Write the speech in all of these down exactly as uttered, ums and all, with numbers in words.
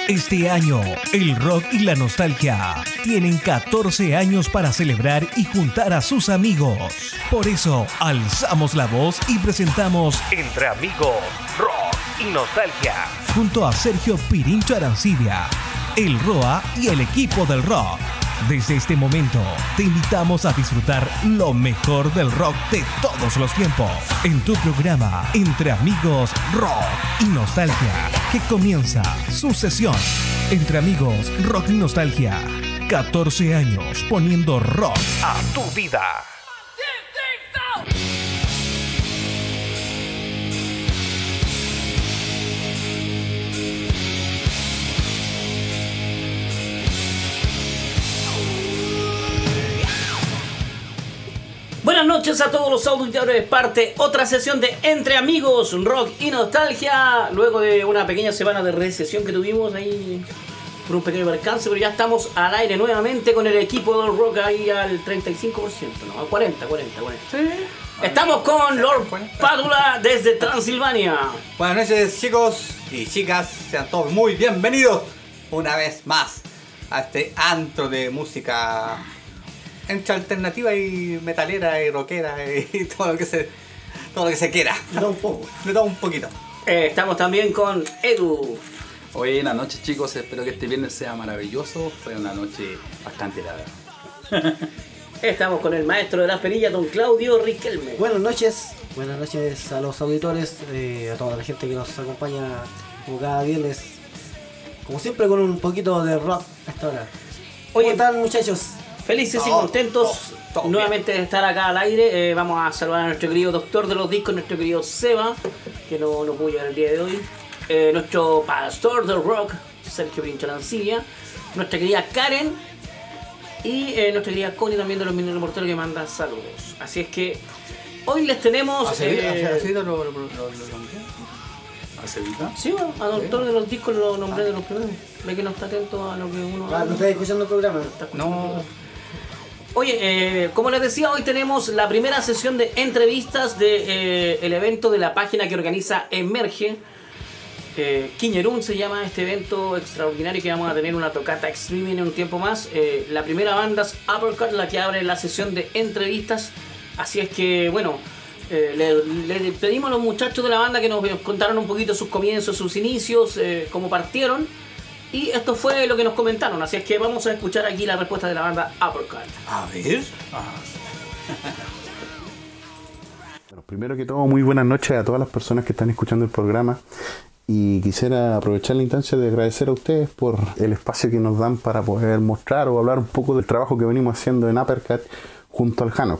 Este año, el rock y la nostalgia tienen catorce años para celebrar y juntar a sus amigos. Por eso, alzamos la voz y presentamos Entre Amigos, Rock y Nostalgia, junto a Sergio Pirincho Arancibia, el Roa y el equipo del rock. Desde este momento, te invitamos a disfrutar lo mejor del rock de todos los tiempos en tu programa Entre Amigos, Rock y Nostalgia, que comienza su sesión. Entre Amigos, Rock y Nostalgia, catorce años poniendo rock a tu vida. Buenas noches a todos los auditores, parte otra sesión de Entre Amigos, Rock y Nostalgia. Luego de una pequeña semana de recesión que tuvimos ahí por un pequeño percance, pero ya estamos al aire nuevamente con el equipo del rock ahí al treinta y cinco por ciento, no, al cuarenta, cuarenta, cuarenta. Sí. Estamos con Lord Pádula desde Transilvania. Buenas noches, chicos y chicas, sean todos muy bienvenidos una vez más a este antro de música entre alternativa y metalera y rockera y todo lo que se todo lo que se quiera. De todo un poco. De todo un poquito. Eh, estamos también con Edu. Buenas noches, chicos, espero que este viernes sea maravilloso. Fue una noche bastante larga. Estamos con el maestro de las perillas, don Claudio Riquelme. Buenas noches, buenas noches a los auditores, eh, a toda la gente que nos acompaña como cada viernes, como siempre con un poquito de rock a esta hora. Oye, ¿cómo están, muchachos? Felices todo, y contentos todo, todo nuevamente de estar acá al aire. Eh, vamos a saludar a nuestro querido doctor de los discos, nuestro querido Seba, que no, no pudo llegar el día de hoy. Eh, nuestro pastor del rock, Sergio Pirincho Arancibia. Nuestra querida Karen. Y eh, nuestra querida Connie también de los Mineros Morteros, que manda saludos. Así es que hoy les tenemos... ¿Acevita? Eh, ¿Acevita lo nombré? ¿Acevita? sí, bueno, a doctor de los discos lo nombré de los primeros. Ve que no está atento a lo que uno... Ah, ¿no estáis escuchando el programa? está escuchando el No. programa. Oye, eh, como les decía, hoy tenemos la primera sesión de entrevistas del de, eh, el evento de la página que organiza Emerge. Eh, Quiñerún se llama este evento extraordinario, que vamos a tener una tocata streaming en un tiempo más. Eh, la primera banda es Uppercut, la que abre la sesión de entrevistas. Así es que, bueno, eh, le, le pedimos a los muchachos de la banda que nos contaran un poquito sus comienzos, sus inicios, eh, cómo partieron. Y esto fue lo que nos comentaron, así es que vamos a escuchar aquí la respuesta de la banda Uppercut. A ver. Bueno, primero que todo, muy buenas noches a todas las personas que están escuchando el programa, y quisiera aprovechar la instancia de agradecer a ustedes por el espacio que nos dan para poder mostrar o hablar un poco del trabajo que venimos haciendo en Uppercut junto al Hanok.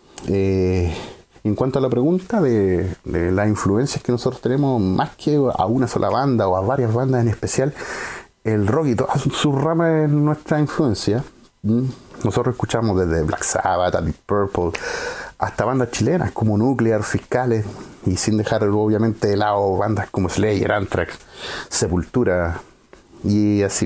Eh, en cuanto a la pregunta de, de las influencias que nosotros tenemos, más que a una sola banda o a varias bandas en especial, el rock y todas sus ramas es nuestra influencia. Nosotros escuchamos desde Black Sabbath, Deep Purple, hasta bandas chilenas como Nuclear, Fiscales, y sin dejar obviamente de lado bandas como Slayer, Anthrax, Sepultura y así.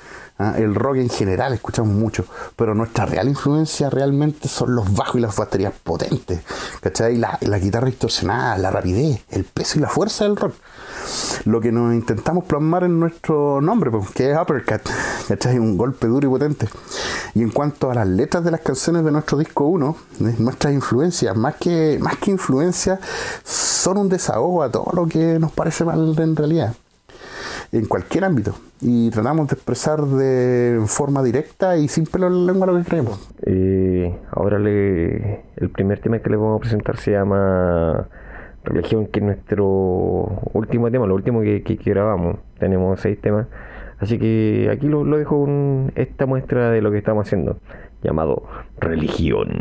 El rock en general escuchamos mucho, pero nuestra real influencia realmente son los bajos y las baterías potentes, ¿cachai? La, la guitarra distorsionada, la rapidez, el peso y la fuerza del rock. Lo que nos intentamos plasmar en nuestro nombre, pues, que es Uppercut, ¿cachai? Un golpe duro y potente. Y en cuanto a las letras de las canciones de nuestro disco uno, nuestras influencias, más que, más que influencias, son un desahogo a todo lo que nos parece mal en realidad, en cualquier ámbito, y tratamos de expresar de forma directa y sin pelo en la lengua lo que creemos. Eh, ahora le, el primer tema que les vamos a presentar se llama Religión, que es nuestro último tema, lo último que, que, que grabamos. Tenemos seis temas, así que aquí lo, lo dejo con esta muestra de lo que estamos haciendo, llamado Religión.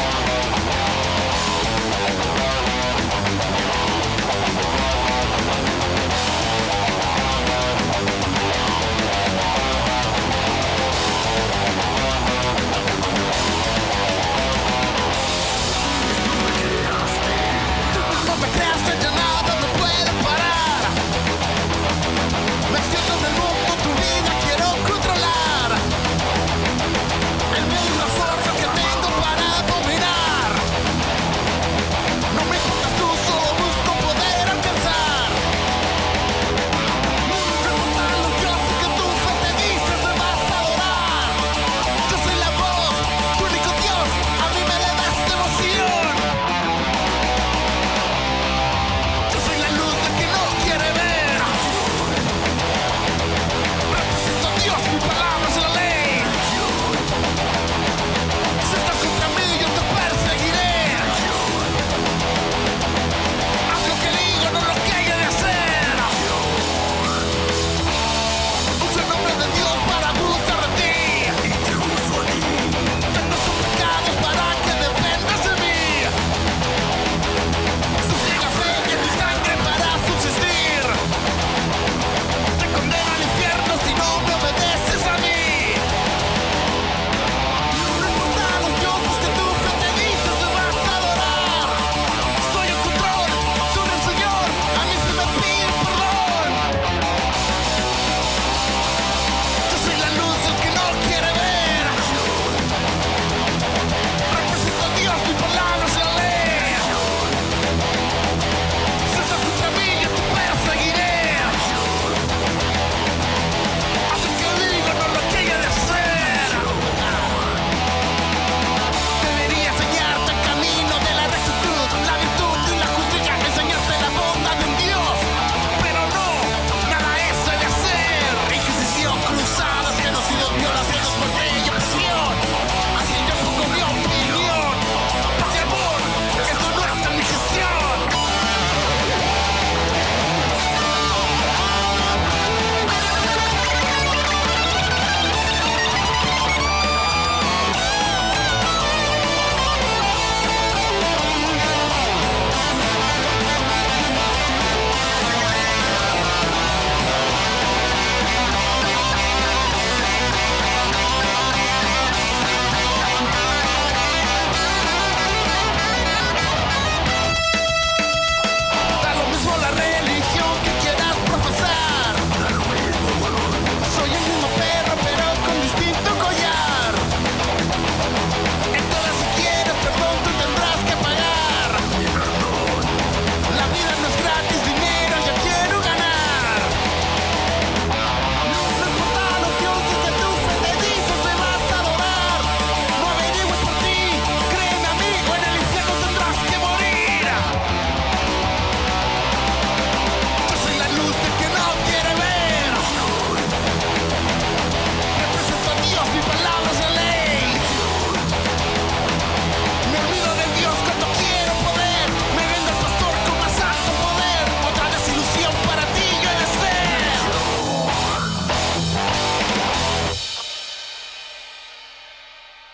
We'll be right back.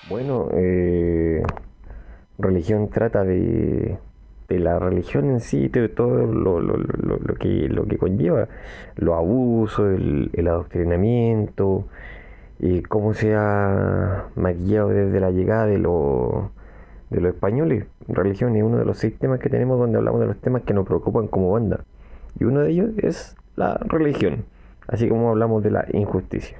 Bueno, eh, religión trata de, de la religión en sí, de todo lo, lo, lo, lo que, lo que conlleva, los abusos, el, el adoctrinamiento, y cómo se ha maquillado desde la llegada de, lo, de los españoles. Religión es uno de los seis temas que tenemos donde hablamos de los temas que nos preocupan como banda, y uno de ellos es la religión, así como hablamos de la injusticia.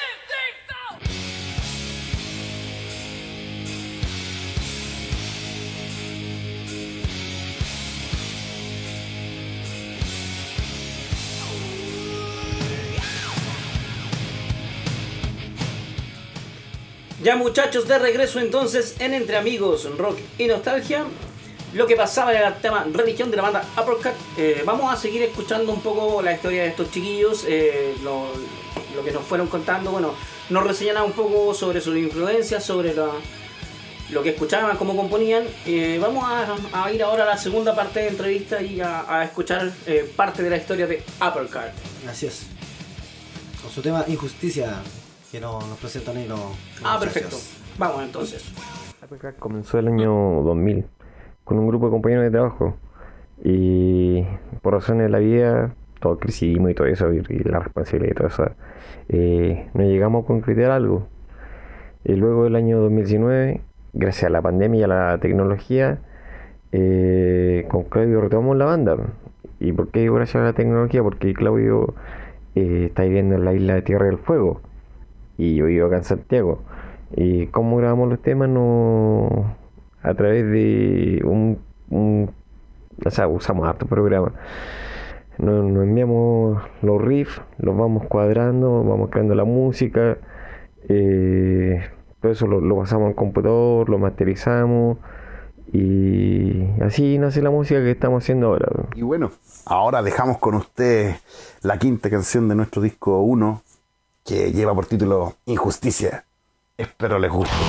Ya muchachos, de regreso entonces en Entre Amigos, Rock y Nostalgia. Lo que pasaba en el tema religión de la banda Uppercut. Eh, vamos a seguir escuchando un poco la historia de estos chiquillos, eh, lo, lo que nos fueron contando. Bueno, nos reseñaban un poco sobre sus influencias, sobre la, lo que escuchaban, cómo componían. Eh, vamos a, a ir ahora a la segunda parte de la entrevista y a, a escuchar eh, parte de la historia de Uppercut. Así es. Con su tema Injusticia, que no, nos presentan ahí los, los Ah, muchachos. perfecto. Vamos entonces. Uppercut comenzó el año dos mil con un grupo de compañeros de trabajo, y por razones de la vida, todos crecimos y todo eso, y, y la responsabilidad y todo eso, eh, no llegamos a concretar algo. Y luego del año dos mil diecinueve, gracias a la pandemia y a la tecnología, eh, con Claudio retomamos la banda. ¿Y por qué digo gracias a la tecnología? Porque Claudio eh, está viviendo en la isla de Tierra del Fuego y yo vivo acá en Santiago. ¿Y cómo grabamos los temas? No, a través de un, un o sea, usamos harto programa. Nos, nos enviamos los riffs, los vamos cuadrando, vamos creando la música, eh, todo eso lo, lo pasamos al computador, lo masterizamos, y así nace la música que estamos haciendo ahora. Y bueno, ahora dejamos con ustedes la quinta canción de nuestro disco uno, que lleva por título Injusticia. Espero les guste.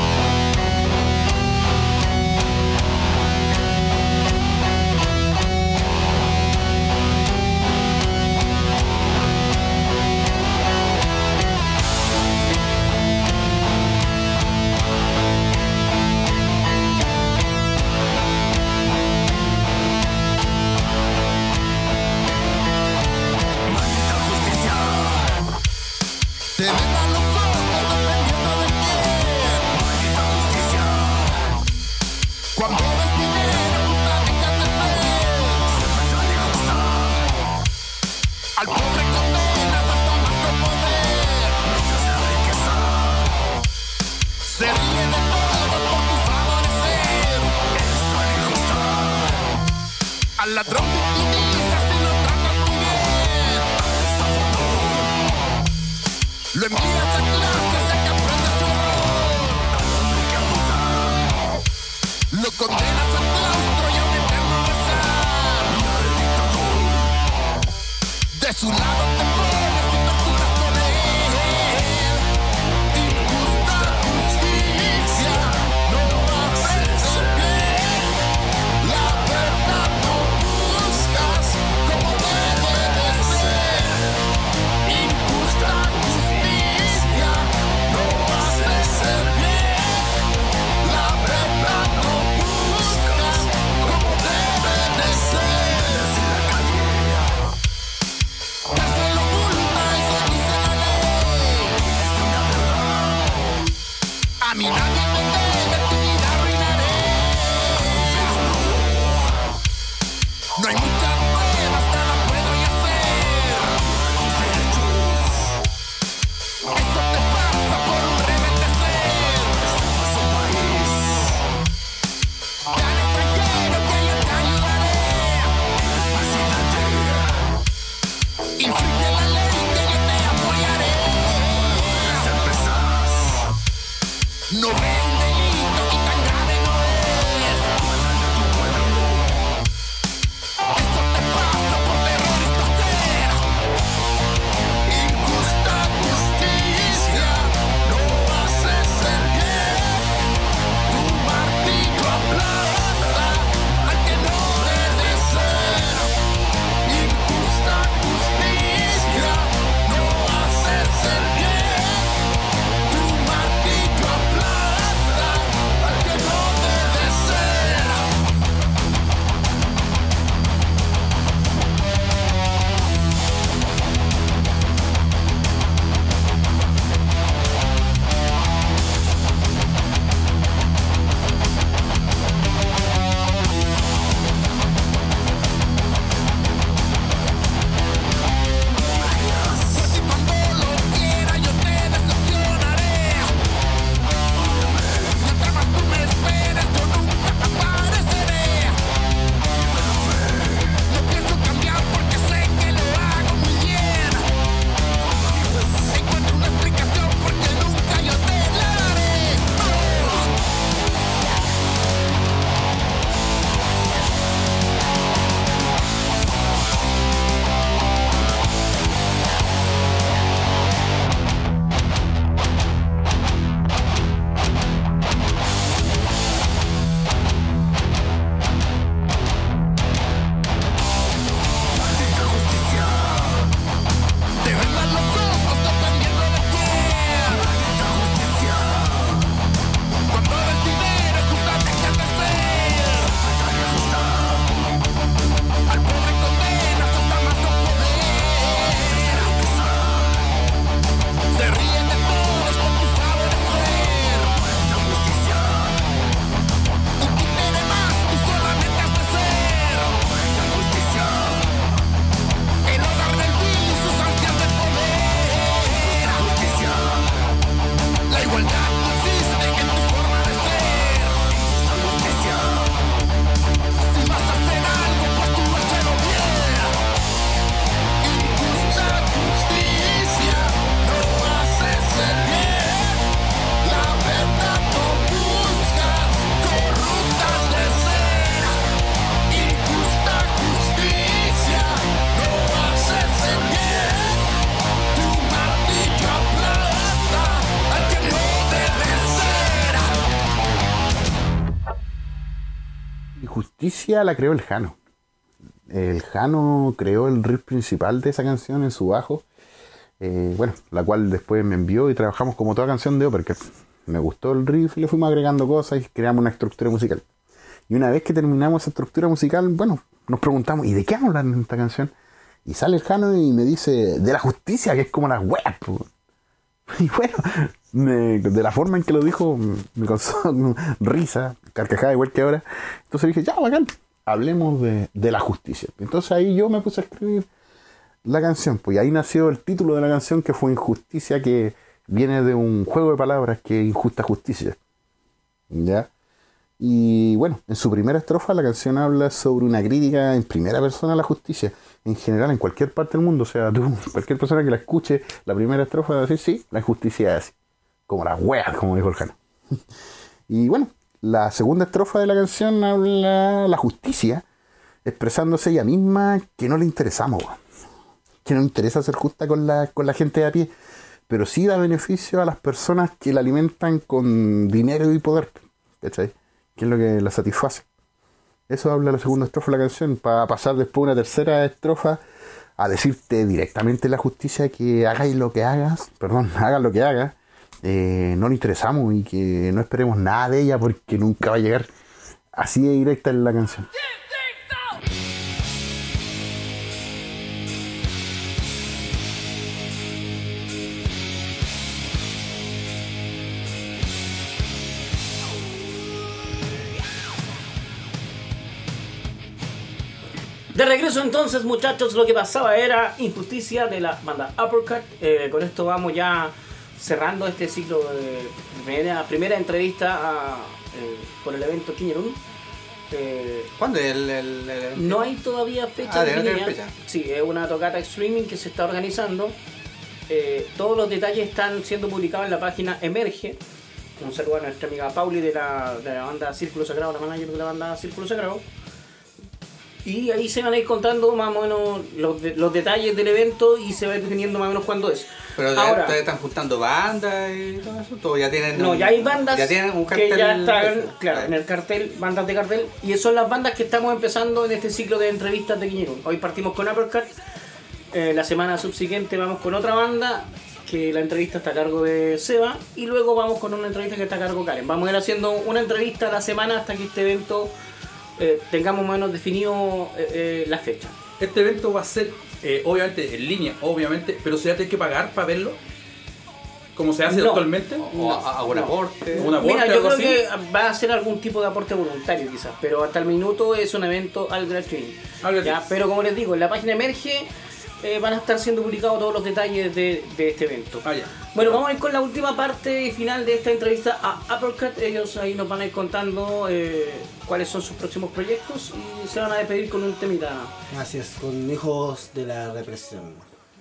Te vendan los ojos dependiendo de quién. Maldita justicia. Cuando ves dinero, gusta déjate ser. Siempre te gusta. Al pobre condenas hasta más con poder. Mientras la riqueza se ríe de todos por tu favorecer. Esto le gusta. Al ladrón victimizas y lo tratas muy bien. Hasta fondo. Lo envías a clases a que aprenda su error. Que abusa. Lo condenas al claustro y a un eterno rezar. El dictador. De su lado te pones y torturas con él. Injusta justicia no haces el bien. La verdad no buscas como debe de ser. Injusta justicia no haces el bien. La verdad no buscas como debe de ser. Cárcel oculta, eso dice la ley. Es una verdad. A mí nadie me debe, tu vida arruinaré. No hay muchas pruebas, nada puedo y hacer. Tus derechos. Eso te pasa por un rebetecer. Estás en país. Tan extranjero que yo te ayudaré. Eres presidente. Infringe la ley que yo te apoyaré. Las empresas. No veo un delito y tan grave no es. Matan a tu pueblo. Esto te pasa por terrorista ser. Injusta justicia no haces el bien. Tu martillo aplasta al que no debe ser. Injusta justicia no haces el bien. Tu martillo aplasta Justicia la creó el Jano. El Jano creó el riff principal de esa canción en su bajo. Eh, bueno, la cual después me envió y trabajamos como toda canción de Opera, que me gustó el riff, le fuimos agregando cosas y creamos una estructura musical. Y una vez que terminamos esa estructura musical, bueno, nos preguntamos, ¿y de qué hablan en esta canción? Y sale el Jano y me dice, de la justicia, que es como las weas, po. Y bueno, me, de la forma en que lo dijo, me causó risa, carcajada igual que ahora. Entonces dije, ya, bacán, hablemos de, de la justicia. Entonces ahí yo me puse a escribir la canción, pues y ahí nació el título de la canción, que fue Injusticia, que viene de un juego de palabras que es Injusta Justicia. ¿Ya? Y bueno, en su primera estrofa la canción habla sobre una crítica en primera persona a la justicia, en general en cualquier parte del mundo. O sea, tú, cualquier persona que la escuche, la primera estrofa va a decir, sí, la injusticia es así, como las weas, como dijo el Jano. Y bueno, la segunda estrofa de la canción habla la justicia, expresándose ella misma que no le interesamos, que no le interesa ser justa con la, con la gente de a pie, pero sí da beneficio a las personas que la alimentan con dinero y poder, ¿cachai? Que es lo que la satisface. Eso habla la segunda estrofa de la canción, para pasar después una tercera estrofa a decirte directamente la justicia, que hagáis lo que hagas, perdón, hagas lo que hagas, eh, no le interesamos y que no esperemos nada de ella porque nunca va a llegar. Así de directa en la canción. De regreso entonces, muchachos, lo que pasaba era Injusticia de la banda Uppercut. Eh, con esto vamos ya cerrando este ciclo de primera, primera entrevista a, eh, con el evento Kiñerún. Eh, ¿Cuándo es el, el, el- no hay todavía fecha Ah, de no definida. tener fecha. Sí, es una tocata streaming que se está organizando. Eh, todos los detalles están siendo publicados en la página Emerge. Un saludo a nuestra amiga Pauli de la, de la banda Círculo Sagrado, la manager de la banda Círculo Sagrado. Y ahí se van a ir contando más o menos los, de- los detalles del evento y se va a ir definiendo más o menos cuándo es. Pero Ahora, ustedes están juntando bandas y todo eso, todo ya tienen. no, un- ya hay bandas ya tienen un que cartel. ya están, eso. claro, Ah, en el cartel, bandas de cartel, y son las bandas que estamos empezando en este ciclo de entrevistas de Kiñerún. Hoy partimos con Uppercut, eh, la semana subsiguiente vamos con otra banda, que la entrevista está a cargo de Seba, y luego vamos con una entrevista que está a cargo de Karen. Vamos a ir haciendo una entrevista a la semana hasta que este evento eh, tengamos más o menos definido eh, eh, la fecha. Este evento va a ser, eh, obviamente, en línea, obviamente, pero se va a tener que pagar para verlo, como se hace No. actualmente. O a, a un No. aporte. Un aporte, Mira, yo algo creo así. que va a ser algún tipo de aporte voluntario quizás, pero hasta el minuto es un evento al gratuito. Al gratuito. Ya, pero como les digo, en la página Emerge eh, van a estar siendo publicados todos los detalles de, de este evento. Ah, ya. Bueno, vamos a ir con la última parte final de esta entrevista a Uppercut. Ellos ahí nos van a ir contando eh, cuáles son sus próximos proyectos y se van a despedir con un temita. Así es, con Hijos de la Represión.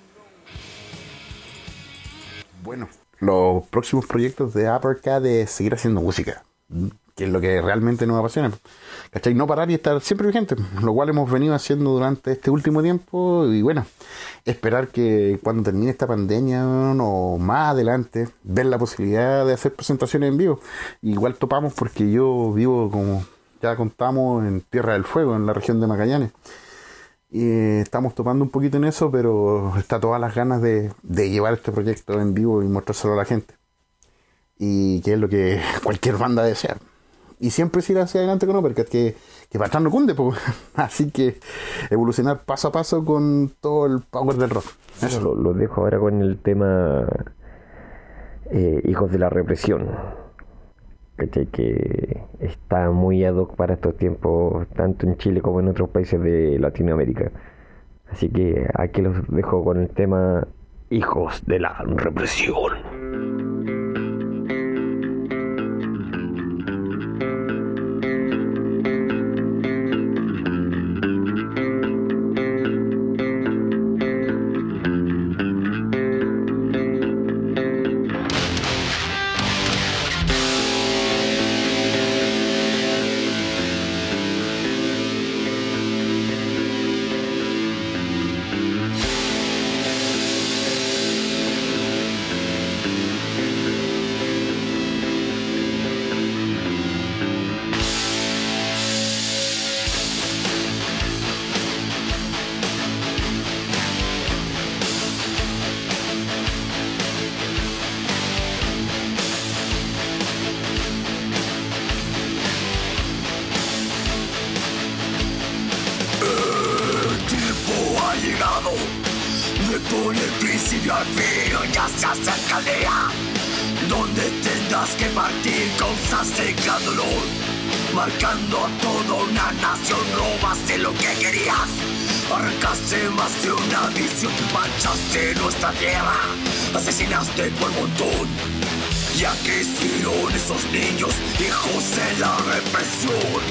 Bueno, los próximos proyectos de Uppercut es seguir haciendo música, que es lo que realmente nos apasiona, ¿cachai? No parar y estar siempre vigente, lo cual hemos venido haciendo durante este último tiempo. Y bueno, esperar que cuando termine esta pandemia o más adelante, ver la posibilidad de hacer presentaciones en vivo. Igual topamos porque yo vivo, como ya contamos, en Tierra del Fuego, en la región de Magallanes. Y estamos topando un poquito en eso, pero está todas las ganas de, de llevar este proyecto en vivo y mostrárselo a la gente. Y que es lo que cualquier banda desea. Y siempre seguir hacia adelante con Uppercut, que, que para atrás no cunde, pues. Así que evolucionar paso a paso con todo el power del rock. Eso. Lo, lo dejo ahora con el tema eh, Hijos de la Represión. ¿Cachai? Que está muy ad hoc para estos tiempos, tanto en Chile como en otros países de Latinoamérica. Así que aquí los dejo con el tema Hijos de la Represión. pone el principio al fin, ya se acerca el día donde tendrás que partir, causaste gran dolor, marcando a toda una nación. Robaste lo que querías, arrancaste más de una visión, manchaste nuestra tierra, asesinaste por montón. Ya crecieron esos niños, hijos de la represión.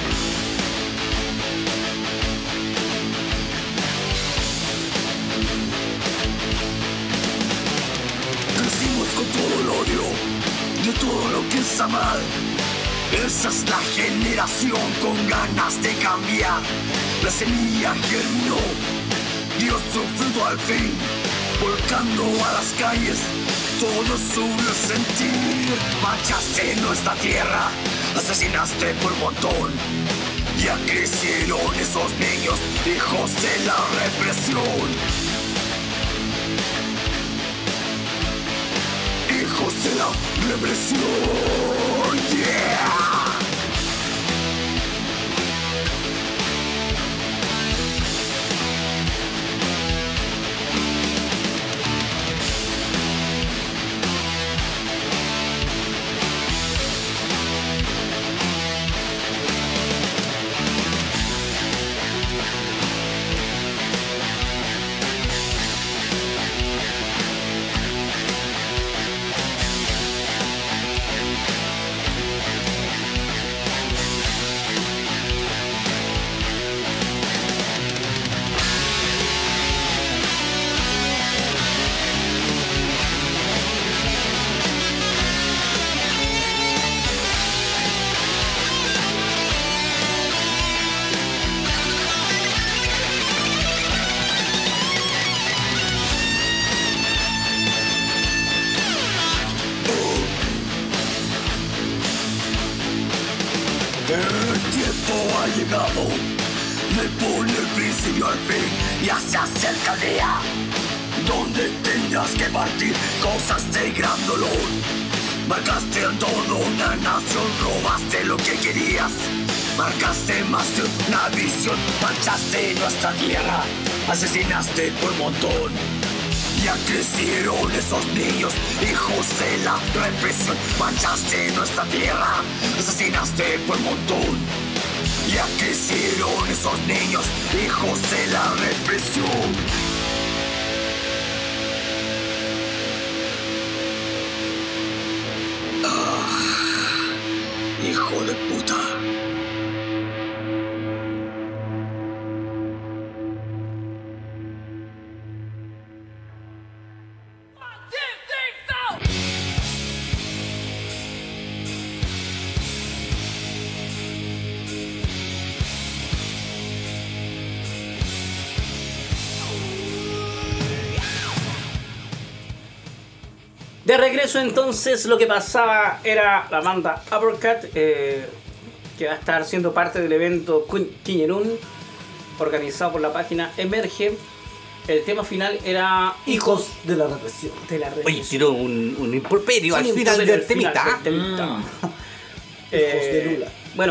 Crecimos con todo el odio de todo lo que está mal. Esa es la generación con ganas de cambiar. La semilla germinó, dio su fruto al fin, volcando a las calles todo su sentir. Manchaste nuestra tierra, asesinaste por montón. Ya crecieron esos niños, hijos de la represión. Hijos de la represión, yeah. Me pone el principio al fin, ya se acerca el día donde tendrás que partir, cosas de gran dolor. Marcaste a toda una nación, robaste lo que querías, marcaste más de una visión, manchaste nuestra tierra, asesinaste por montón. Ya crecieron esos niños, hijos de la represión, manchaste nuestra tierra, asesinaste por montón. Ya crecieron esos niños, hijos de la represión. Ah, hijo de puta. De regreso entonces, lo que pasaba era la banda Uppercut, eh, que va a estar siendo parte del evento Quiñerún, organizado por la página Emerge. El tema final era Hijos de la represión. De la represión. Oye, tiró un, un improperio Un al final improperio del al final temita. del temita. Mm. Eh, de Lula. Bueno,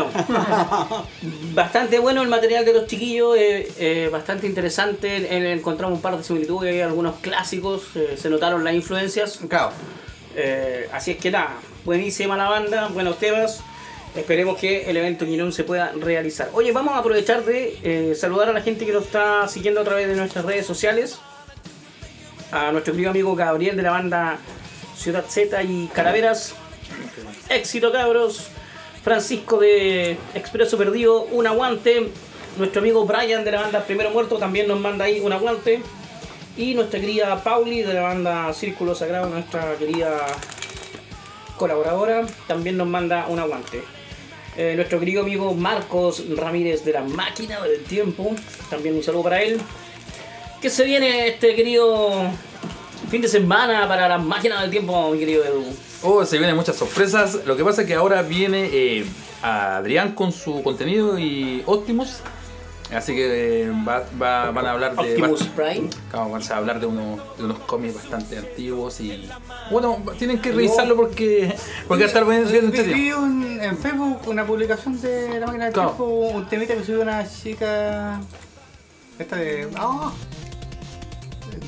bastante bueno el material de los chiquillos, eh, eh, bastante interesante. Eh, encontramos un par de similitudes, algunos clásicos, eh, se notaron las influencias. Claro. Eh, así es que nada, buenísima la banda, buenos temas. Esperemos que el evento Quiñerún se pueda realizar. Oye, vamos a aprovechar de eh, saludar a la gente que nos está siguiendo a través de nuestras redes sociales. A nuestro querido amigo Gabriel de la banda Ciudad Z y Calaveras. Éxito, cabros. Francisco de Expreso Perdido, un aguante. Nuestro amigo Brian de la banda Primero Muerto también nos manda ahí un aguante. Y nuestra querida Pauli de la banda Círculo Sagrado, nuestra querida colaboradora, también nos manda un aguante. Eh, nuestro querido amigo Marcos Ramírez de la Máquina del Tiempo, también un saludo para él. ¿Qué se viene este querido fin de semana para la Máquina del Tiempo, mi querido Edu? Oh, se vienen muchas sorpresas. Lo que pasa es que ahora viene eh, Adrián con su contenido y Optimus. Así que eh, va, va, van a hablar de. Optimus va, Prime. Claro, van a hablar de, uno, de unos cómics bastante antiguos y. Bueno, tienen que revisarlo porque. Porque va a estar bien, bien Vi, vi un- en Facebook una publicación de la máquina del Claro. tiempo, un temita que subió una chica. Esta de. ¡Ah!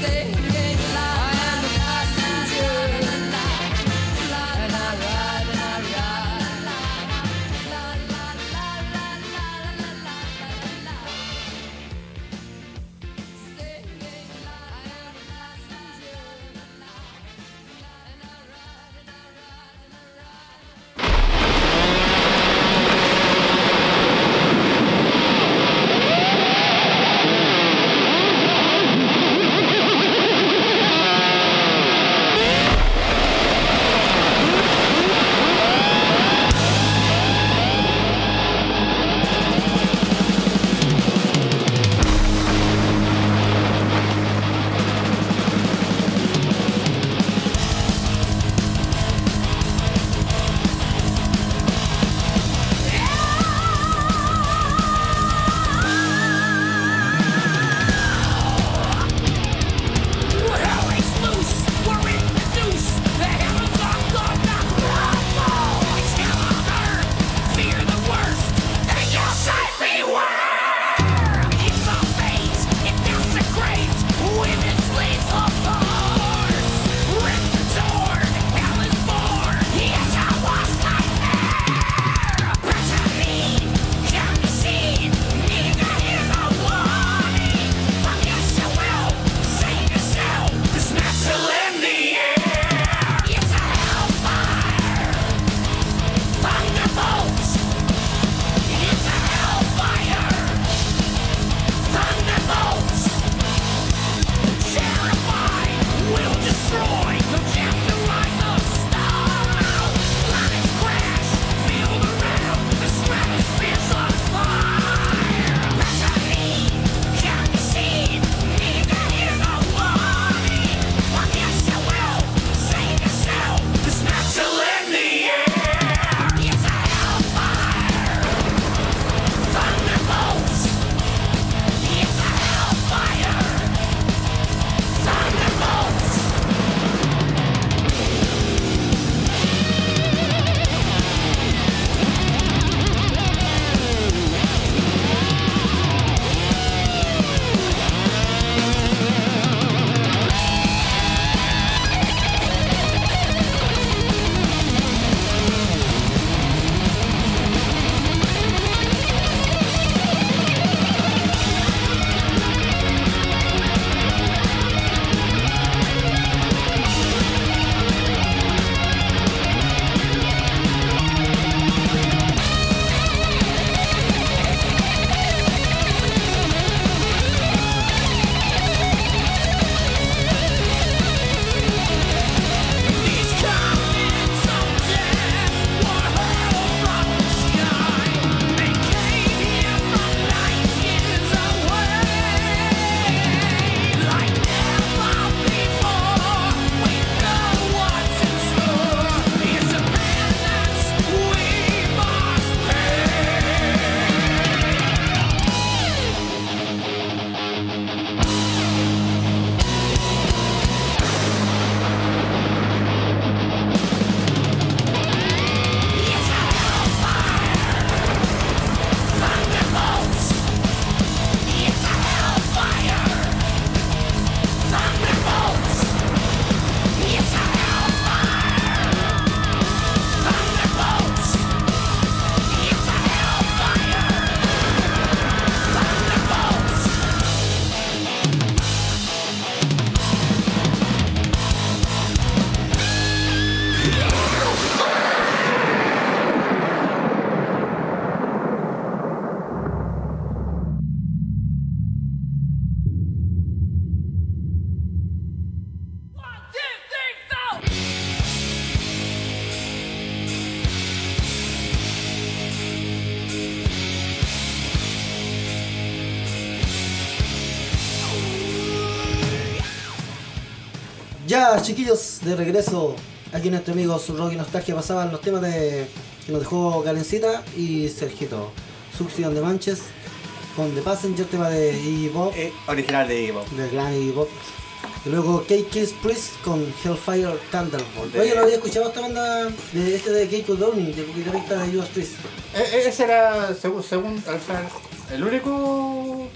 Ya, chiquillos, de regreso aquí nuestros amigos Rock y Nostalgia pasaban los temas de que nos dejó Galencita y Sergito. Succión de Manches con The Passenger, tema de Iggy Pop, Eh, original de Iggy Pop. del gran Iggy Pop. Y luego K Kiss Priest con Hellfire Thunderbolt. De- Oye, no había escuchado esta banda de este de Keiko Downing, del guitarrista de Judas Priest. Eh, eh, ese era, según, según o sea, el único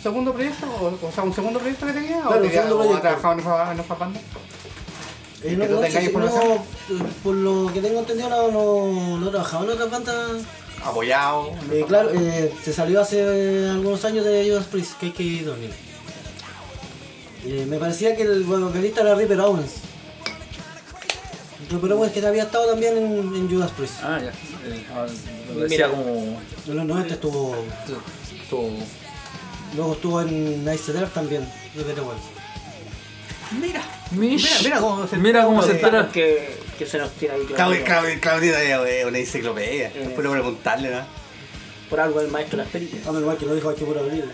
segundo proyecto? O, o sea, un segundo proyecto que tenía? Claro, ¿O, un tenía, segundo o ha proyecto. trabajado en otra, en otra banda? Eh, no, ¿Que tú no, tengas sí, información? no, eh, por lo que tengo entendido, no, no, no he trabajado en otras bandas. Apoyado. Eh, claro, eh, se salió hace algunos años de Judas Priest, K K Donnie. Eh, me parecía que el vocalista era Ripper Owens. Ripper Owens que había estado también en, en Judas Priest. Ah, ya. Eh, ah, lo Mira. decía como. En los noventa estuvo. Esto- Luego estuvo en Nice Death también, Ripper Owens. Mira, Mish. mira, mira cómo se Mira cómo se Claro, entera. que, que se nos tira ahí. Claudia, Claudio. Claudia, Claudia es una enciclopedia. Eh. No puedo preguntarle, ¿no? Por algo el maestro de las perillas. Ah, menos mal que lo dijo aquí por abrir.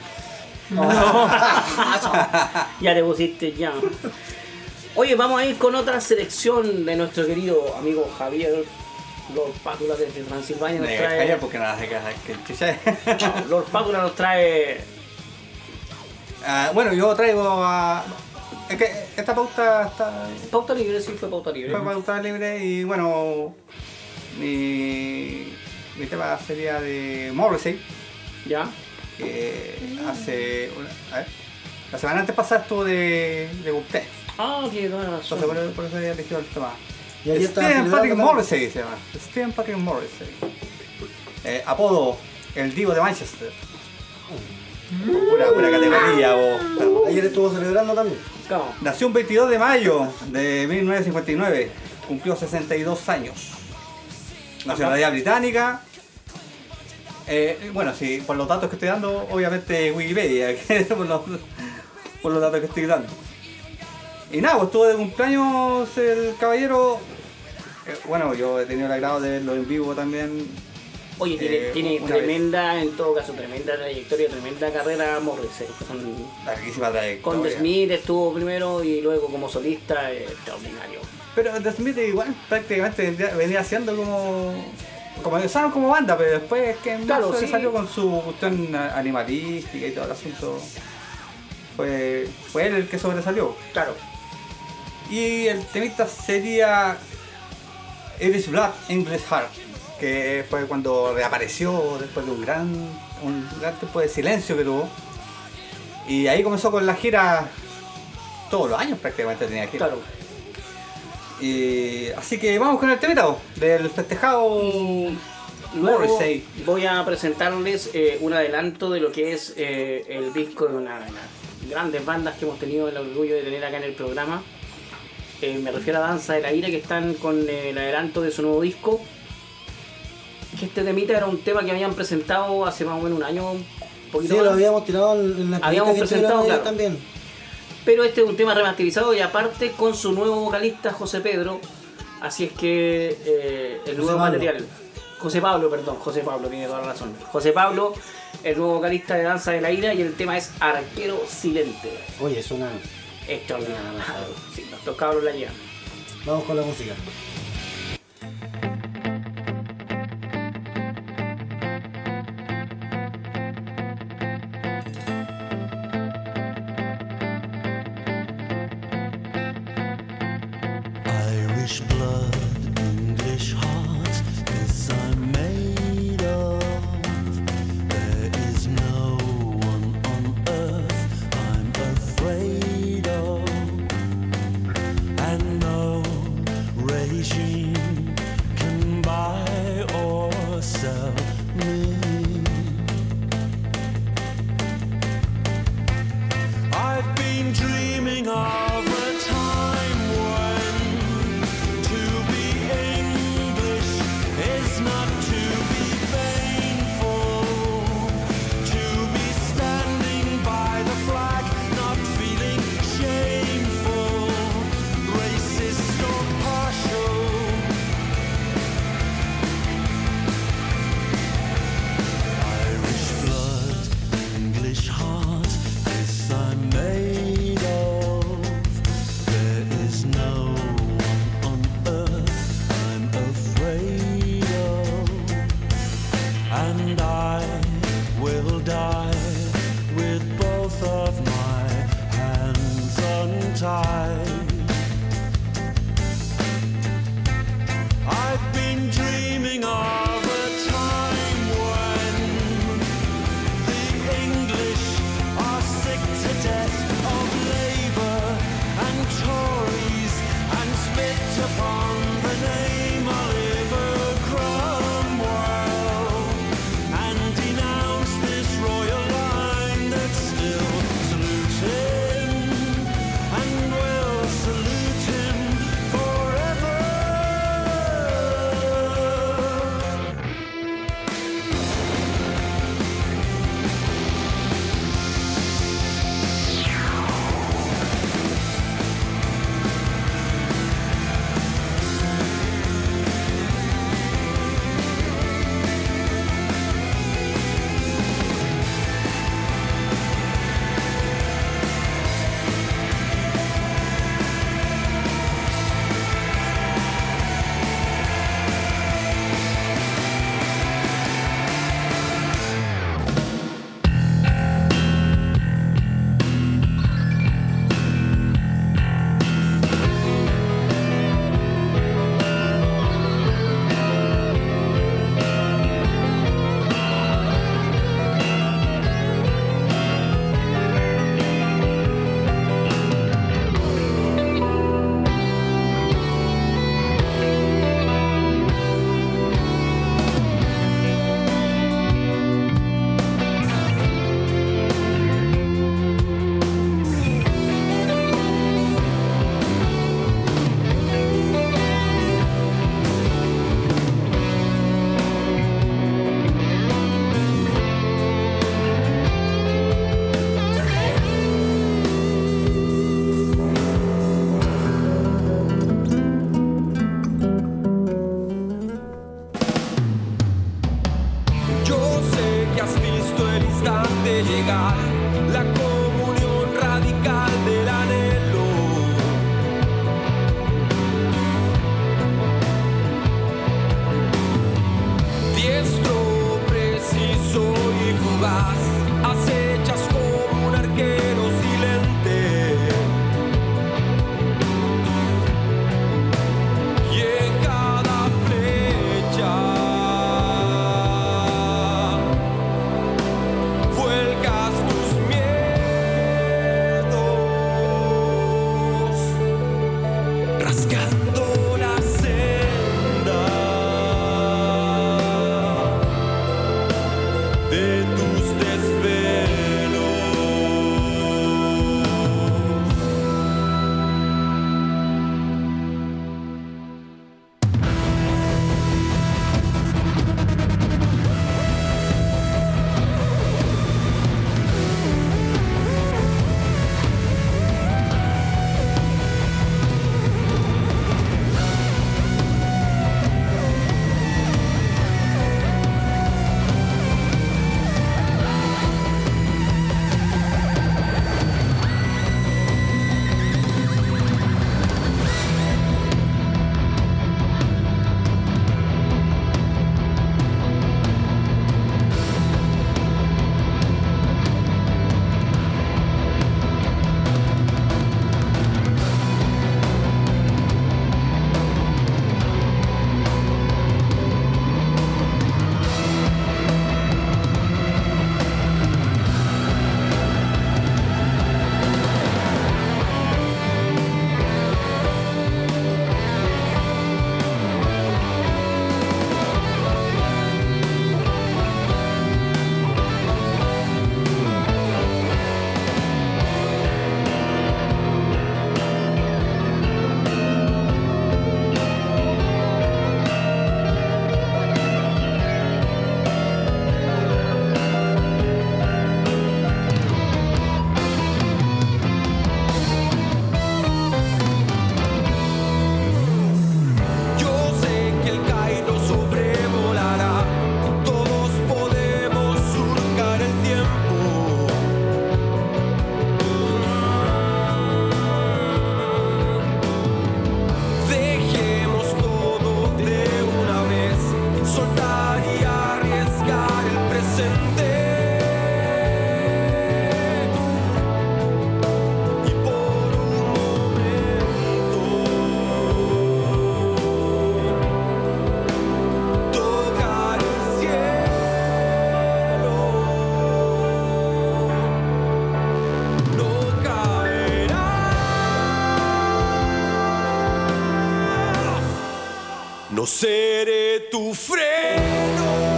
Ya te pusiste ya. Oye, vamos a ir con otra selección de nuestro querido amigo Javier Lord Pátula desde Transilvania. Nos Me trae, calla porque nada se queja. Que chucha. Lord Pátula nos trae. Ah, bueno, yo traigo a. Es que esta pauta está. Pauta libre, sí, fue pauta libre. Fue pauta libre y bueno. Mi. Mi tema sería de Morrissey. Ya. Que hace. Una, a ver. La semana antes pasada estuvo de. de cumpleaños. Ah, tiene toda la razón. Entonces por, por eso había elegido el tema. Y ayer estaba Steven Patrick celebrando Morrissey se llama. Steven Patrick Morrissey. Eh, apodo, el Divo de Manchester. Pura, pura categoría, vos. también. Ayer estuvo celebrando también. ¿Cómo? Nació un veintidós de mayo de mil novecientos cincuenta y nueve. Cumplió sesenta y dos años. Nacionalidad británica. Eh, bueno, sí, por los datos que estoy dando, obviamente Wikipedia, que por, los, por los datos que estoy dando. Y nada, pues estuvo de cumpleaños el caballero. Eh, bueno, yo he tenido el agrado de verlo en vivo también. Oye, tiene, Eh, tiene una tremenda, en todo caso, tremenda trayectoria, tremenda carrera Morrissey. Con, Larguísima con trayectoria. The Smith estuvo primero y luego como solista, eh, extraordinario. Pero The Smith igual prácticamente vendría- venía haciendo como. Como empezaron como banda, pero después que en Claro, marzo sí. salió con su cuestión animalística y todo el asunto. Fue, fue él el que sobresalió. Claro. Y el temita sería Irish Blood, English Heart, que fue cuando reapareció después de un gran, un gran tiempo de silencio que tuvo. Y ahí comenzó con la gira, todos los años prácticamente tenía gira. Claro. Y, así que vamos con el temita del festejado Luego Morrissey. voy a presentarles eh, un adelanto de lo que es eh, el disco de una de las grandes bandas que hemos tenido el orgullo de tener acá en el programa. Eh, me refiero a Danza de la Ira, que están con eh, el adelanto de su nuevo disco. Que este temita era un tema que habían presentado hace más o menos un año, un poquito Sí, más. lo habíamos tirado en, en la Habíamos entrevista que presentado, tuvieron ellos claro. también. Pero este es un tema remasterizado y aparte con su nuevo vocalista José Pedro. Así es que eh, el José nuevo Pablo. material. José Pablo, perdón, José Pablo, tiene toda la razón. José Pablo, el nuevo vocalista de Danza de la Ira, y el tema es Arquero Silente. Oye, suena. Extraordinario. Sí, los cabros la llevan. Vamos con la música. Irish blood, English heart, this I'm made of. There is no one on earth I'm afraid of, and no regime can buy or sell me. I've been dreaming of a time when to be English is not to be painful, to be standing by the flag, not feeling shameful, racist or partial. Irish blood, English heart, this I'm made of. There is no one on earth I'm afraid of, and I will die with both of my hands untied. I've been dreaming of a time when the English are no seré tu freno.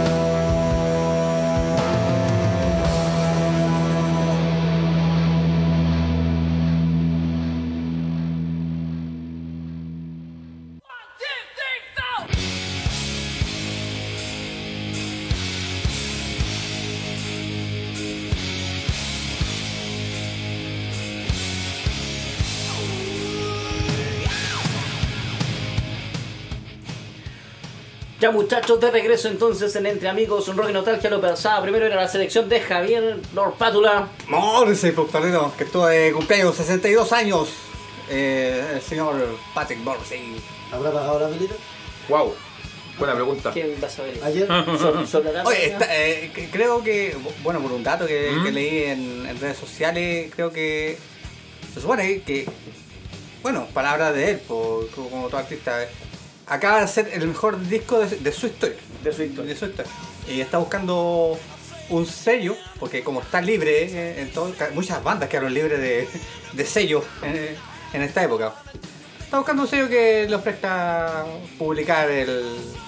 Ya muchachos, de regreso entonces en Entre Amigos, un rock y nostalgia. Lo pasaba primero era la selección de Javier Lord Pátula. Morrissey, Portalero, que estuvo de cumpleaños sesenta y dos años. Eh, el señor Patrick Morrissey. ¿Habrá pagado la velita? Wow, buena pregunta. ¿Quién va a saber eso? ¿Ayer? Sol- Soledad, Oye, ¿no? está, eh, que- creo que, bueno, por un dato que, ¿Mm? que leí en, en redes sociales, creo que se supone que, bueno, palabras de él, por, como todo artista, eh, acaba de hacer el mejor disco de, de su historia. De su historia. De su historia. Y está buscando un sello, porque como está libre, eh, en todo, muchas bandas quedaron libres de, de sello en, en esta época. Está buscando un sello que le ofrezca publicar el.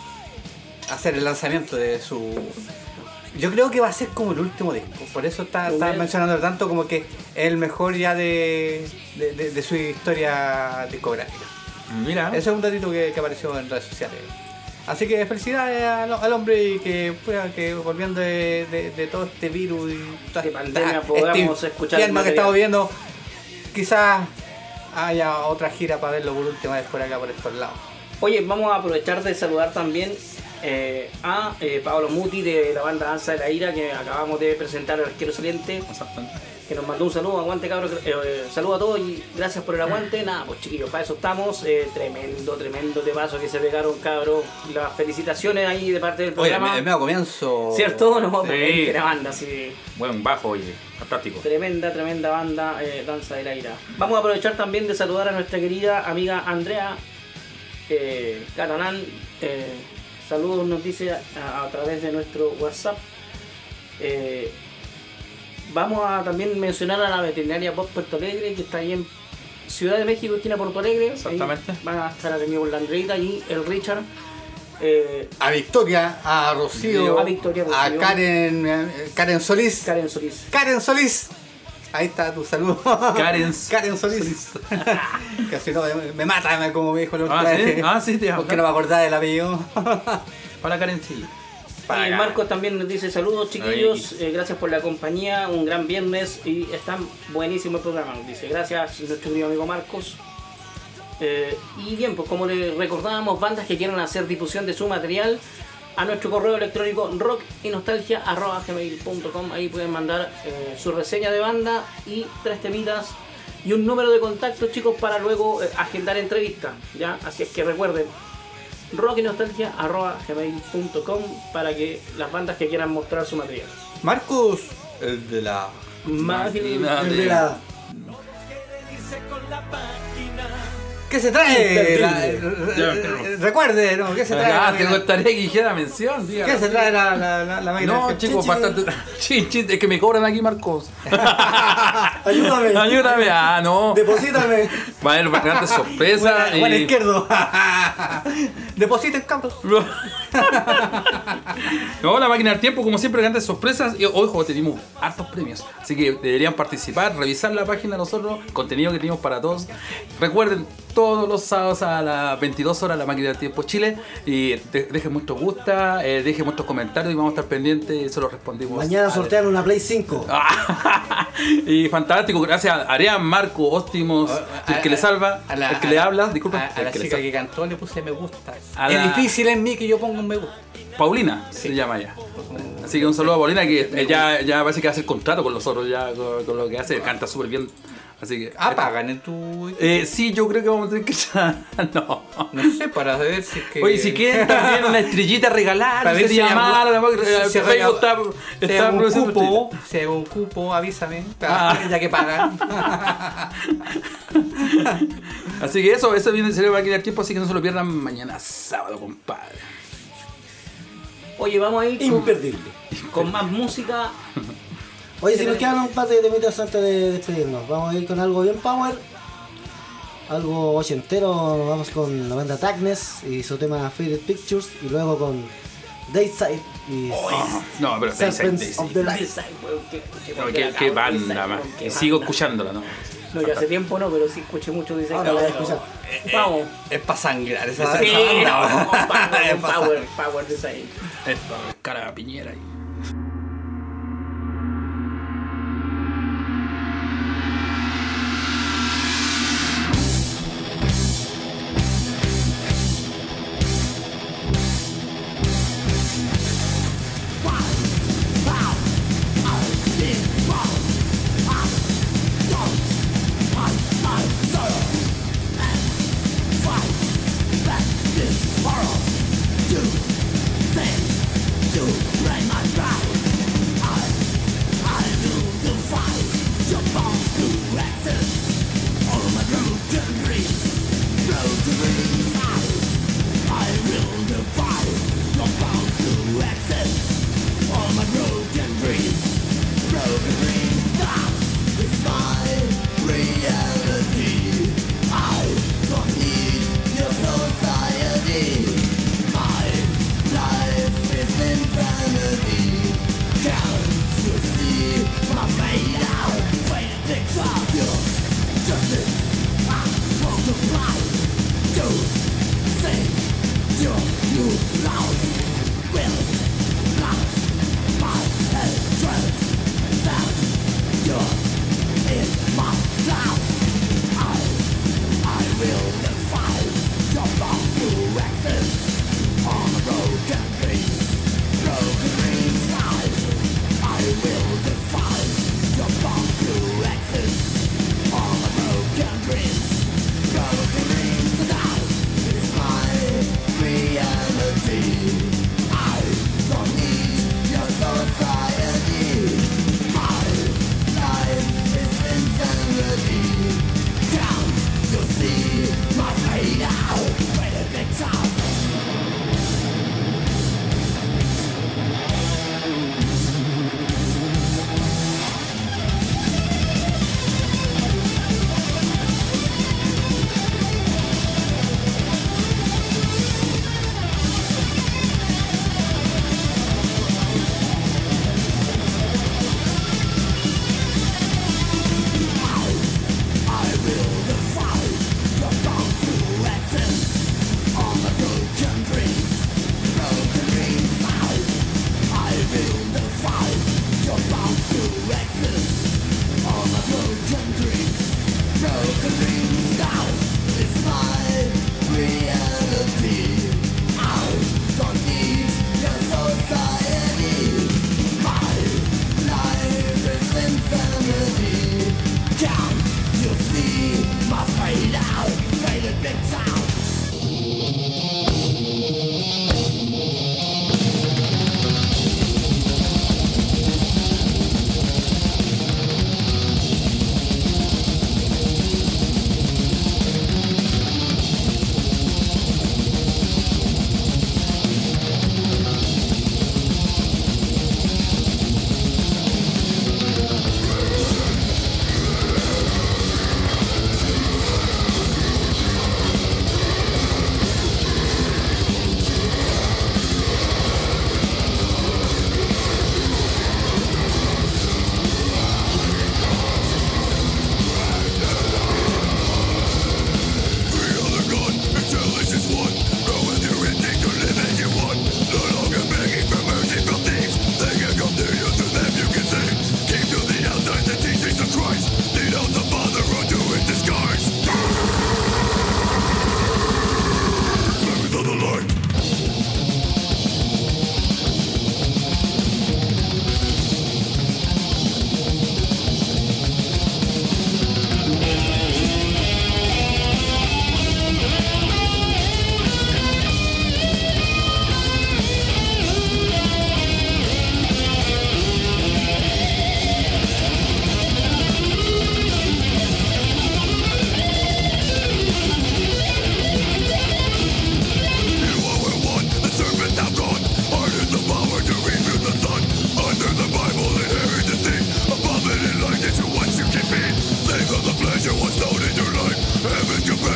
Hacer el lanzamiento de su. Yo creo que va a ser como el último disco, por eso está, está Bien. mencionando tanto como que es el mejor ya de, de, de- de su historia discográfica. Mira, Ese es un datito que, que apareció en redes sociales. Así que felicidades al, al hombre y que pueda que volviendo de, de- de todo este virus y toda De esta- pandemia este podamos escuchar el infierno que material. estamos viendo, quizás haya otra gira para verlo por última vez por acá, por estos lados. Oye, vamos a aprovechar de saludar también eh, a eh, Pablo Muti de la banda Danza de la Ira, que acabamos de presentar al arquero saliente, exactamente. que nos mandó un saludo. Aguante, cabros. Eh, eh, saludo a todos y gracias por el aguante. Nada, pues chiquillos, para eso estamos. Eh, tremendo, tremendo temazo que se pegaron, cabros. Las felicitaciones ahí de parte del Oye, programa. el medio comienzo. ¿Cierto? No, Sí. porque la banda, sí. Buen bajo, oye, fantástico. Tremenda, tremenda banda, eh, Danza de la Ira. Vamos a aprovechar también de saludar a nuestra querida amiga Andrea eh, Catalán. Eh, saludos, nos dice a, a través de nuestro WhatsApp. Eh, vamos a también mencionar a la veterinaria Bob Puerto Alegre, que está ahí en Ciudad de México, esquina Puerto Alegre. Ahí Exactamente. van a estar atendidos la Andreita y el Richard. Eh, A Victoria, a Rocío, A Victoria, a Rocío. Karen, eh, Karen Solís. Karen Solís. Karen Solís. Ahí está tu saludo. Karen Karen Solís. Que si no me, me mata, me- como me dijo el otro Ah, día. ¿sí? Ah, sí, te Porque no me acordaba del apellido. Para Karen, sí. Y Marcos también nos dice saludos chiquillos, eh, gracias por la compañía, un gran viernes y están buenísimo el programa, nos dice, gracias nuestro querido amigo Marcos. Eh, y bien, pues como les recordábamos, bandas que quieran hacer difusión de su material, a nuestro correo electrónico rock y nostalgia arroba gmail punto com, ahí pueden mandar eh, su reseña de banda y tres temitas y un número de contacto, chicos, para luego eh, agendar entrevistas, ¿ya? Así es que recuerden, rock y nostalgia arroba gmail punto com para que las bandas que quieran mostrar su material. Marcos, el de la. Máquina El de la... ¿Qué se trae? La- Ya. eh, recuerde, ¿no? ¿Qué se trae? Ah, la te máquina? gustaría que hiciera mención, dígalo. ¿Qué se trae la, la, la, la máquina? No, Chin, chicos, chin. bastante. Chin, chin, es que me cobran aquí, Marcos. Ayúdame. Ayúdame, ah, no. Deposítame. Va a haber grandes sorpresas. Buena, buena y- izquierdo. Depositen, cabros. No, la máquina del tiempo, como siempre, grandes sorpresas. Y ojo, tenemos hartos premios. Así que deberían participar, revisar la página de nosotros, contenido que tenemos para todos. Recuerden, todos los sábados a las veintidós horas la máquina del tiempo Chile. Y de- dejen mucho gusta, eh, dejen muchos comentarios y vamos a estar pendientes. Eso lo respondimos. Mañana a- sortean una Play cinco. Ah, y fantástico, gracias a Arián, Marco, Óstimos, el que le salva, A la- el que a le la- habla, disculpa, A, a el la que le chica salva. que cantó le puse me gusta. A es la- difícil en mí que yo ponga un me gusta. Paulina se llama ella. Así que un saludo a Paulina que eh, ya, ya parece que hace el contrato con nosotros ya con, con lo que hace, canta súper bien. Así que. Ah, pagan en tu. Eh, sí, yo creo que vamos a tener que echar. No. No sé, para ver si es que. Oye, si quieren también una estrellita regalada, Para ver si sería hay mala, algún- además, si- eh, si hay Facebook está, algún- si hay está algún produciendo cupo, estrellitas. si hay un cupo, avísame. Ah. Ya que pagan. Así que eso, eso viene en serio máquina del tiempo, así que no se lo pierdan mañana sábado, compadre. Oye, vamos a ir con, Imperdible. con más música. Oye, si nos quedan un par de temitas antes de despedirnos, vamos a ir con algo bien power. algo ochentero, vamos con la banda Darkness y su tema Faded Pictures, y luego con Dayside y No, pero Serpents Dayside, of the Dayside. Light. No, qué, qué banda más. Y sigo escuchándola, ¿no? No, ya hace tiempo no, pero sí escuché mucho dice Ahora la voy a escuchar. Vamos. Es para sangrar esa, Sí, esa banda. no, power, Es pa' power, power design. Es para cara a Piñera ahí. Broken dreams, broken dreams,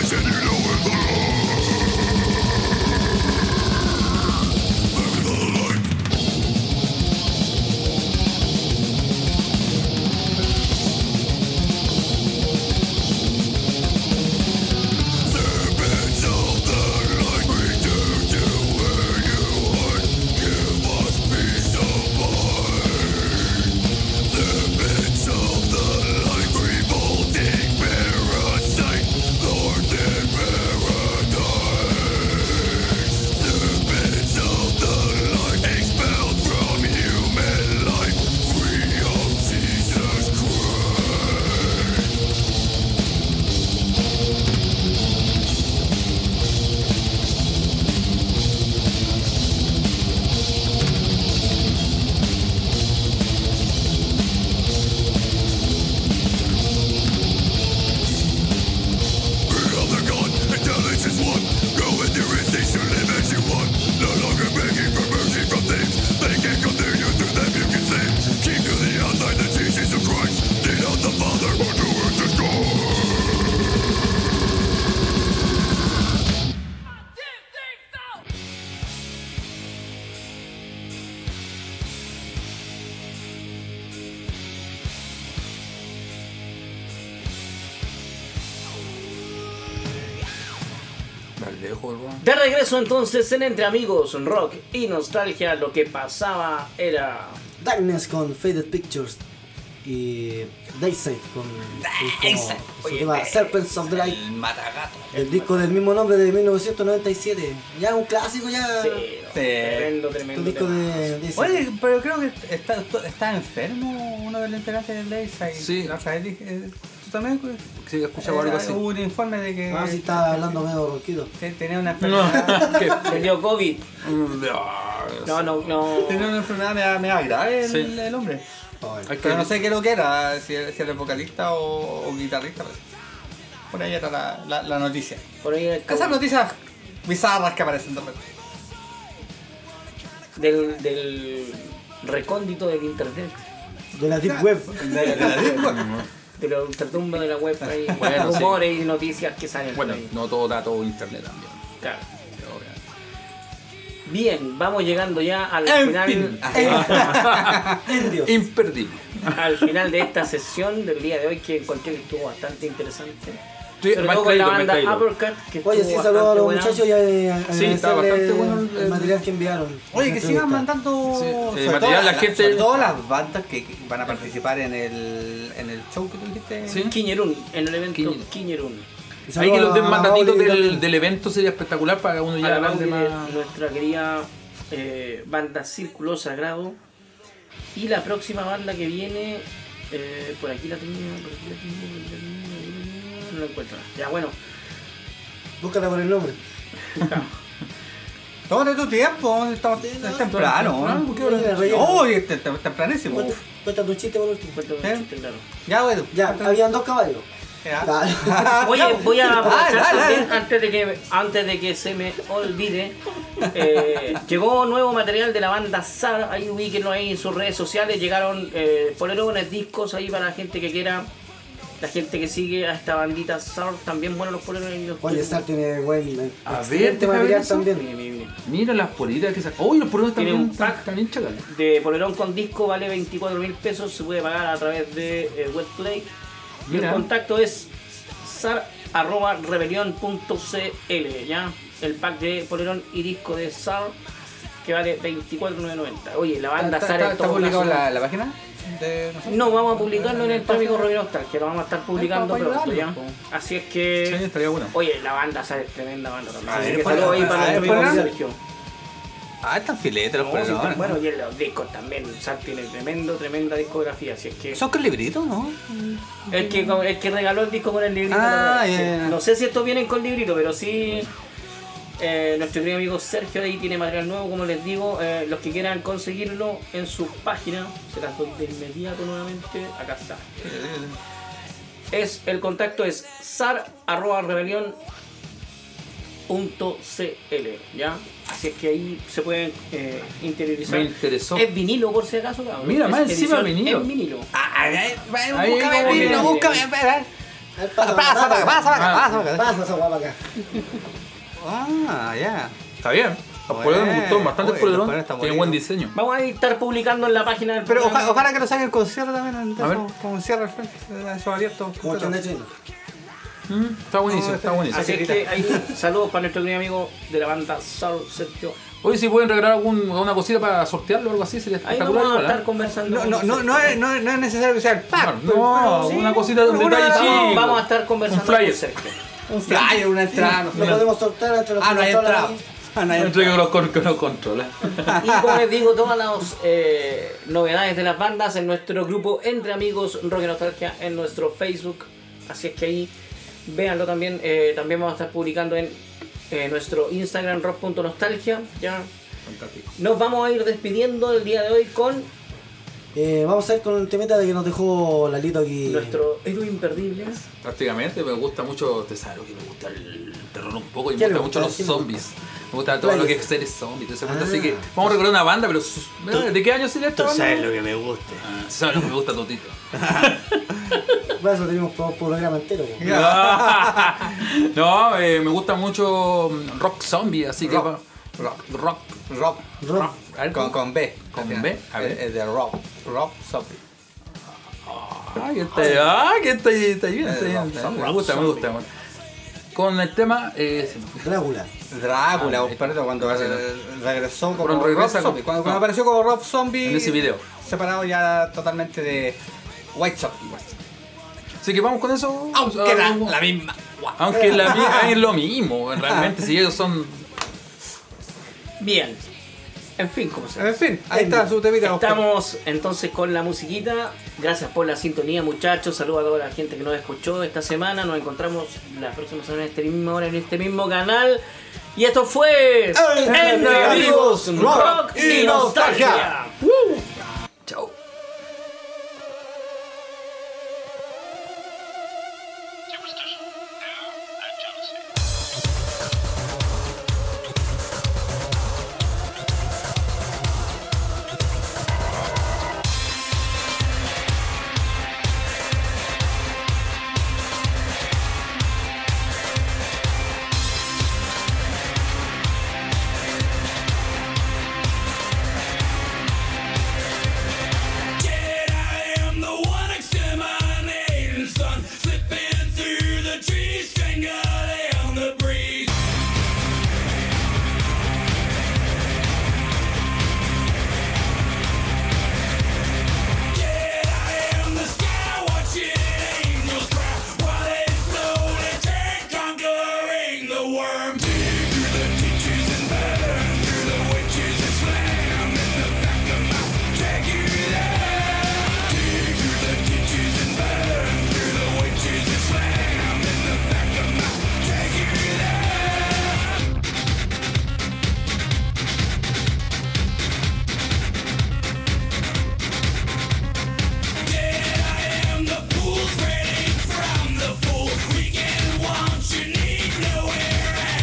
De regreso entonces en Entre Amigos, Rock y Nostalgia, lo que pasaba era... Darkness con Faded Pictures y Dayside con Dayside. su Oye, tema eh, Serpents of the Light, El matagato. el disco del mismo nombre de mil novecientos noventa y siete. Ya un clásico ya. Sí, no, tremendo, tremendo. Un disco tema. de Dayside. Oye, pero creo que está, está enfermo uno de los integrantes del Dayside. Sí. La otra vez dije, eh, ¿tú también? Sí, escuchaba algo así. Hubo un informe de que Ah, sí, estaba hablando medio ronquito. que tenía una enfermedad. Le dio COVID. No, no, no. Tenía una enfermedad media, media grave el, Sí. el hombre. Hay que- Pero no sé qué lo que era, si, si era vocalista o, o guitarrista. Pues. Por ahí era la, la, la noticia. Por ahí el Esas noticias bizarras que aparecen de repente. del, del recóndito del internet. De la Deep Web. De, de la Deep Web. De los ultratumba de la web. Hay Bueno, sí. rumores y noticias que salen. Bueno, por ahí. no todo da todo internet también. Claro. Bien, vamos llegando ya al En final. fin. Indios. Imperdible. Al final de esta sesión del día de hoy, que encontré que estuvo bastante interesante. Sí, Sobre me todo ha con la caído, me ha banda caído. Uppercut, que Oye, estuvo sí, saludos a bastante los buena. muchachos y a- Sí, está bastante agradecerle bueno el- el material que enviaron. Oye, que sigan mandando Sí, eh, sobre material, todo la la- gente- sobre todo las bandas que que van a participar en el, en el show que tú dijiste. Sí. Quiñerún, en el evento Quiñerún. Quiñerún. Y Ahí que los den saludos a mandatitos Mauri del, también. del evento sería espectacular para que uno ya A la hable de más. nuestra querida eh, banda Círculo Sagrado. Y la próxima banda que viene, eh, por aquí la tenía, por aquí la tenía, por aquí la tenía, no la encuentro. Ya, bueno. Búscala por el nombre. Tómate tu tiempo, estamos es temprano. temprano, ¿qué hora es? Oh, es tem- tem- tempranísimo. Cuenta- Cuéntate un chiste por último. Cuéntame un ¿Eh? chiste, claro. Ya, güey. Ya, habían dos caballos. Ya. Claro. Oye, voy a aprovechar Dale, dale, también, antes de que antes de que se me olvide. eh, llegó nuevo material de la banda Sar, ahí ubíquenlo ahí en sus redes sociales. Llegaron eh, polerones, discos ahí para la gente que quiera, la gente que sigue a esta bandita Sar. También buenos los polerones. y los- Oye, Sar tiene buen. A excelente ver, déjame material ver eso. también. Mire, mire, mire. Mira las politas que sacan. Uy, los politas Tiene también, un pack. también chacales. De polerón con disco vale veinticuatro mil pesos, se puede pagar a través de eh, Webplay. Y el Mira. contacto es sar arroba rebelión punto cl, ya. El pack de polerón y disco de Sar que vale veinticuatro mil novecientos noventa. Oye, la banda ¿Está, Sar está, en está todo publicado en caso- la, la página? De nosotros? No, vamos a publicarlo en el Tráfico Robin Nostalgia, lo vamos a estar publicando para pronto, ya. ayudarlo, Así es Sí, que. estaría bueno. Oye, la banda Sar es tremenda banda también. A Así ver, que ponla, saludos ahí a para ver, nuestro amigo ponla. Sergio. Ah, están filetes los No, sí, polerones. bueno, y en los discos también, Sar tiene tremendo, tremenda discografía, así es que. Son con libritos, ¿no? El que, el que regaló el disco con el librito. Ah, sí. ya, ya. No sé si estos vienen con librito, pero sí. eh, nuestro querido amigo Sergio ahí tiene material nuevo, como les digo. eh, los que quieran conseguirlo en su página, se las doy de inmediato nuevamente. Acá está. Es, el contacto es sar arroba rebelión punto cl, ¿ya? Así es que ahí se pueden eh, interiorizar. Me interesó. Es vinilo por si acaso, cabrón. Mira, Es más encima edición vinilo. en vinilo. Ah, a ver, Ahí, búscame, como el vinilo, que- búscame, espera. ver, pasa, Pasa para acá, pasa para acá, Ah. pasa para acá. Pasa esa guapa acá. Ah, ya. Está bien. Los polerones me gustó bastante el Oye, los polerón. polerones están Tiene bonitos. buen diseño. Vamos a estar publicando en la página del Pero programa. oja- ojalá que lo saquen con cierre también, A ver. entonces, con cierre al frente, eso abierto. Como chon de chino. Mm, está buenísimo, está buenísimo. Así es que ahí saludos para nuestro querido amigo de la banda Saul Sergio. Oye, si pueden regalar algún, una cosita para sortearlo o algo así, sería Ahí espectacular. vamos a igual, estar ¿eh? conversando. No, no, no, no, es, no, es, no es necesario que sea el pack. No, no, una cosita de un una- detalle Vamos, chico. vamos a estar conversando Un flyer. con Sergio. Un flyer, una entrada. no sé. Lo podemos soltar entre los Ah, no hay controles entrada. ahí. Ah, no hay Entre que entrada. los, con- que los controla. Y como les digo, todas las eh, novedades de las bandas en nuestro grupo Entre Amigos Rock y Nostalgia en nuestro Facebook. Así es que ahí véanlo también. Eh, también vamos a estar publicando en eh, nuestro Instagram rock punto nostalgia. Ya. Fantástico. Nos vamos a ir despidiendo el día de hoy con Eh, vamos a ir con el temita de que nos dejó Lalito aquí. nuestro héroe imperdible. Prácticamente me gusta mucho, te sabes que me gusta el terror un poco y me ¿Qué le gusta mucho gusta? los ¿Qué le gusta? zombies. Me gusta todo lo que es seres zombies, todo ese mundo. Ah. Así que vamos a recordar una banda, pero sus- ¿de qué año sería esta banda? que me gusta. Ah, sabes lo que me gusta totito. Por eso tenemos un programa entero. po. No, eh, me gusta mucho mm, rock zombie, así que Rock. va- rock, rock, Rock. Rock. A ver, Con, con B. ¿Con al B? final. A ver. Es, es de rock. Rock zombie. Ay, está, ah, que está, está bien, está Eh, bien. rock está- zombie. Me gusta, me gusta. bueno. Con el tema, eh, se me fue. Drácula. Drácula, Ah, un perrito cuando ahí está. eh, regresó como Cuando Rob regresa Zombie. con- Cuando, cuando no. apareció como Rob Zombie. En ese video. Separado ya totalmente de White Zombie. Así que vamos con eso. Aunque Ah, la, vamos. la misma. Aunque la mi- es lo mismo, realmente, si ellos son. Bien. En fin, como se En fin, ahí está su temita. Estamos entonces con la musiquita. Gracias por la sintonía, muchachos. Saludos a toda la gente que nos escuchó esta semana. Nos encontramos la próxima semana en este mismo hora, en este mismo canal. Y esto fue Entre Amigos Rock y Nostalgia. Chao. Pools ready from the pool. Weekend wants you need nowhere.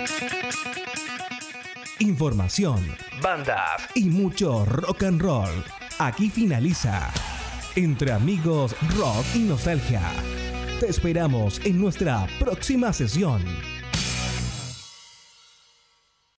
Información, bandas y mucho rock and roll. Aquí finaliza Entre Amigos Rock y Nostalgia. Te esperamos en nuestra próxima sesión.